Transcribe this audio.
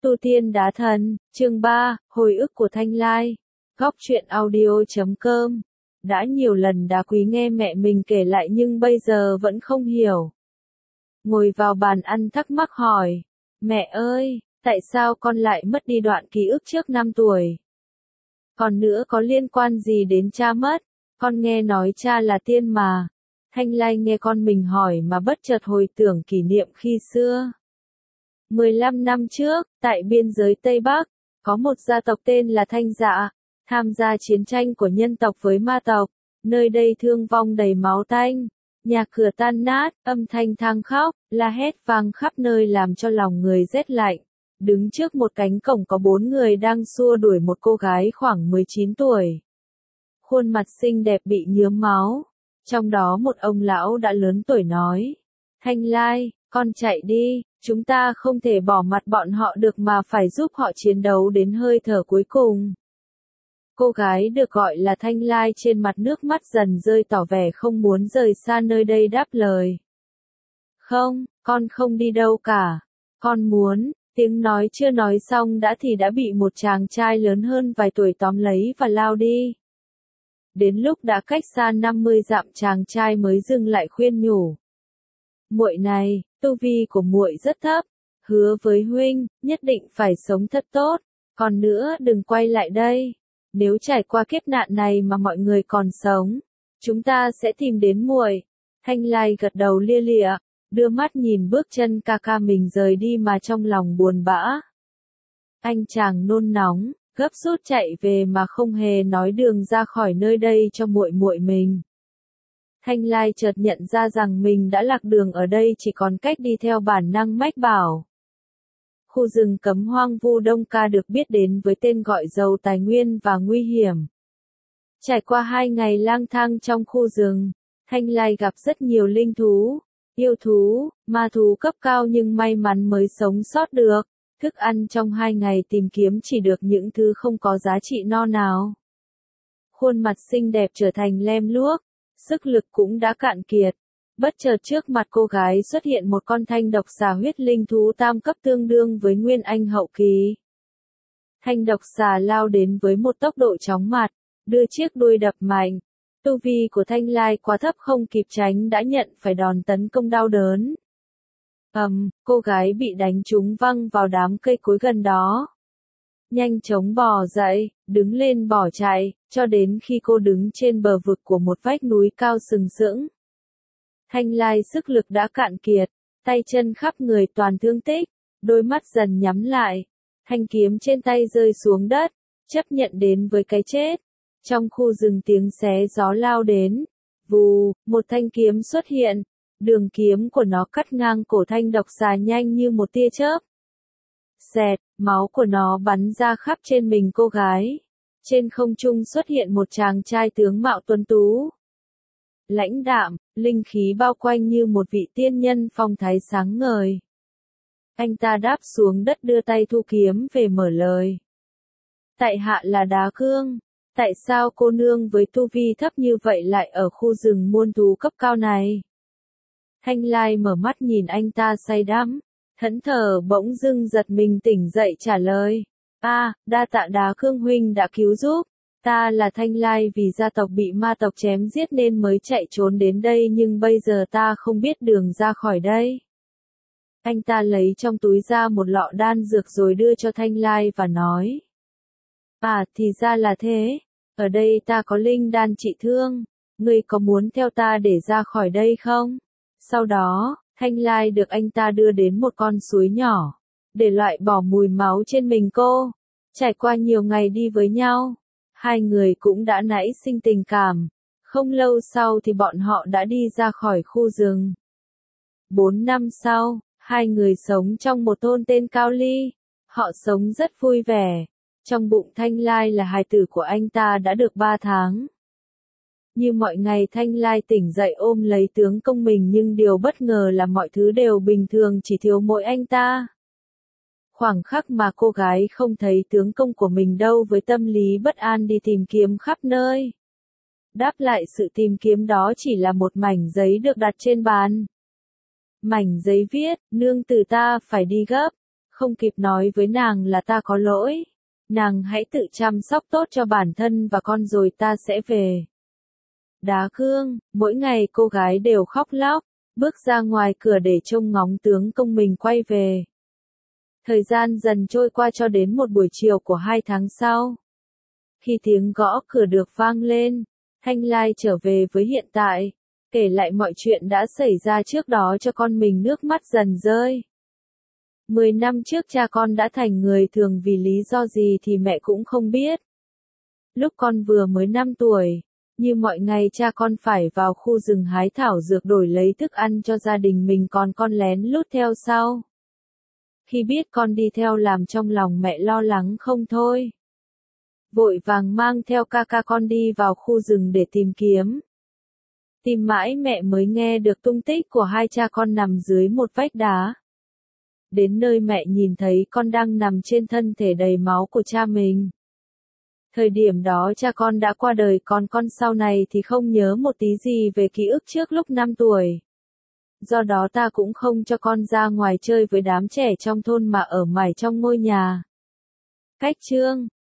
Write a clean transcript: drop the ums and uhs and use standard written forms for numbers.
Tu Tiên Đá Thần, chương 3, Hồi ức của Thanh Lai. Góc truyện audio.com. Đã nhiều lần Đá Quý nghe mẹ mình kể lại nhưng bây giờ vẫn không hiểu. Ngồi vào bàn ăn thắc mắc hỏi, mẹ ơi, tại sao con lại mất đi đoạn ký ức trước 5 tuổi? Còn nữa có liên quan gì đến cha mất? Con nghe nói cha là tiên mà. Thanh Lai nghe con mình hỏi mà bất chợt hồi tưởng kỷ niệm khi xưa. 15 năm trước, tại biên giới Tây Bắc, có một gia tộc tên là Thanh Dạ, tham gia chiến tranh của nhân tộc với ma tộc, nơi đây thương vong đầy máu tanh, nhà cửa tan nát, âm thanh than khóc, la hét vang khắp nơi làm cho lòng người rét lạnh. Đứng trước một cánh cổng có 4 người đang xua đuổi một cô gái khoảng 19 tuổi. Khuôn mặt xinh đẹp bị nhuốm máu, trong đó một ông lão đã lớn tuổi nói, Thanh Lai, con chạy đi, chúng ta không thể bỏ mặt bọn họ được mà phải giúp họ chiến đấu đến hơi thở cuối cùng. Cô gái được gọi là Thanh Lai trên mặt nước mắt dần rơi tỏ vẻ không muốn rời xa nơi đây đáp lời. Không, con không đi đâu cả. Con muốn, tiếng nói chưa nói xong đã bị một chàng trai lớn hơn vài tuổi tóm lấy và lao đi. Đến lúc đã cách xa 50 dặm chàng trai mới dừng lại khuyên nhủ. Muội này, tu vi của muội rất thấp, hứa với huynh, nhất định phải sống thật tốt, còn nữa đừng quay lại đây. Nếu trải qua kiếp nạn này mà mọi người còn sống, chúng ta sẽ tìm đến muội. Thanh Lai gật đầu lia lịa, đưa mắt nhìn bước chân ca ca mình rời đi mà trong lòng buồn bã. Anh chàng nôn nóng, gấp rút chạy về mà không hề nói đường ra khỏi nơi đây cho muội muội mình. Thanh Lai chợt nhận ra rằng mình đã lạc đường ở đây chỉ còn cách đi theo bản năng mách bảo. Khu rừng cấm hoang vu Đông Ca được biết đến với tên gọi giàu tài nguyên và nguy hiểm. Trải qua 2 ngày lang thang trong khu rừng, Thanh Lai gặp rất nhiều linh thú, yêu thú, ma thú cấp cao nhưng may mắn mới sống sót được. Thức ăn trong 2 ngày tìm kiếm chỉ được những thứ không có giá trị no nào. Khuôn mặt xinh đẹp trở thành lem luốc, sức lực cũng đã cạn kiệt. Bất chợt trước mặt cô gái xuất hiện một con thanh độc xà huyết linh thú tam cấp tương đương với nguyên anh hậu kỳ. Thanh độc xà lao đến với một tốc độ chóng mặt, đưa chiếc đuôi đập mạnh. Tu vi của Thanh Lai quá thấp không kịp tránh đã nhận phải đòn tấn công đau đớn. Cô gái bị đánh trúng văng vào đám cây cối gần đó. Nhanh chóng bò dậy, đứng lên bỏ chạy, cho đến khi cô đứng trên bờ vực của một vách núi cao sừng sững. Thanh Lai sức lực đã cạn kiệt, tay chân khắp người toàn thương tích, đôi mắt dần nhắm lại, thanh kiếm trên tay rơi xuống đất, chấp nhận đến với cái chết. Trong khu rừng tiếng xé gió lao đến, vù, một thanh kiếm xuất hiện, đường kiếm của nó cắt ngang cổ thanh độc xà nhanh như một tia chớp. Xẹt, máu của nó bắn ra khắp trên mình cô gái. Trên không trung xuất hiện một chàng trai tướng mạo tuấn tú. Lãnh đạm, linh khí bao quanh như một vị tiên nhân phong thái sáng ngời. Anh ta đáp xuống đất đưa tay thu kiếm về mở lời. Tại hạ là Đá Cương, tại sao cô nương với tu vi thấp như vậy lại ở khu rừng muôn thú cấp cao này? Thanh Lai mở mắt nhìn anh ta say đắm, thẫn thờ bỗng dưng giật mình tỉnh dậy trả lời. Đa tạ Đá Cương huynh đã cứu giúp. Ta là Thanh Lai vì gia tộc bị ma tộc chém giết nên mới chạy trốn đến đây nhưng bây giờ ta không biết đường ra khỏi đây. Anh ta lấy trong túi ra một lọ đan dược rồi đưa cho Thanh Lai và nói. Thì ra là thế. Ở đây ta có linh đan trị thương. Ngươi có muốn theo ta để ra khỏi đây không? Sau đó, Thanh Lai được anh ta đưa đến một con suối nhỏ, để loại bỏ mùi máu trên mình cô. Trải qua nhiều ngày đi với nhau, hai người cũng đã nảy sinh tình cảm. Không lâu sau thì bọn họ đã đi ra khỏi khu rừng. 4 năm sau, hai người sống trong một thôn tên Cao Ly. Họ sống rất vui vẻ. Trong bụng Thanh Lai là hài tử của anh ta đã được 3 tháng. Như mọi ngày Thanh Lai tỉnh dậy ôm lấy tướng công mình nhưng điều bất ngờ là mọi thứ đều bình thường chỉ thiếu mỗi anh ta. Khoảng khắc mà cô gái không thấy tướng công của mình đâu với tâm lý bất an đi tìm kiếm khắp nơi. Đáp lại sự tìm kiếm đó chỉ là một mảnh giấy được đặt trên bàn. Mảnh giấy viết, nương tử ta phải đi gấp, không kịp nói với nàng là ta có lỗi. Nàng hãy tự chăm sóc tốt cho bản thân và con rồi ta sẽ về. Đá gương, mỗi ngày cô gái đều khóc lóc, bước ra ngoài cửa để trông ngóng tướng công mình quay về. Thời gian dần trôi qua cho đến một buổi chiều của 2 tháng sau. Khi tiếng gõ cửa được vang lên, Thanh Lai trở về với hiện tại, kể lại mọi chuyện đã xảy ra trước đó cho con mình, nước mắt dần rơi. 10 năm trước cha con đã thành người thường vì lý do gì thì mẹ cũng không biết. Lúc con vừa mới 5 tuổi, như mọi ngày cha con phải vào khu rừng hái thảo dược đổi lấy thức ăn cho gia đình mình, còn con lén lút theo sau. Khi biết con đi theo làm trong lòng mẹ lo lắng không thôi. Vội vàng mang theo ca ca con đi vào khu rừng để tìm kiếm. Tìm mãi mẹ mới nghe được tung tích của hai cha con nằm dưới một vách đá. Đến nơi mẹ nhìn thấy con đang nằm trên thân thể đầy máu của cha mình. Thời điểm đó cha con đã qua đời, còn con sau này thì không nhớ một tí gì về ký ức trước lúc 5 tuổi. Do đó ta cũng không cho con ra ngoài chơi với đám trẻ trong thôn mà ở mải trong ngôi nhà. Cách chương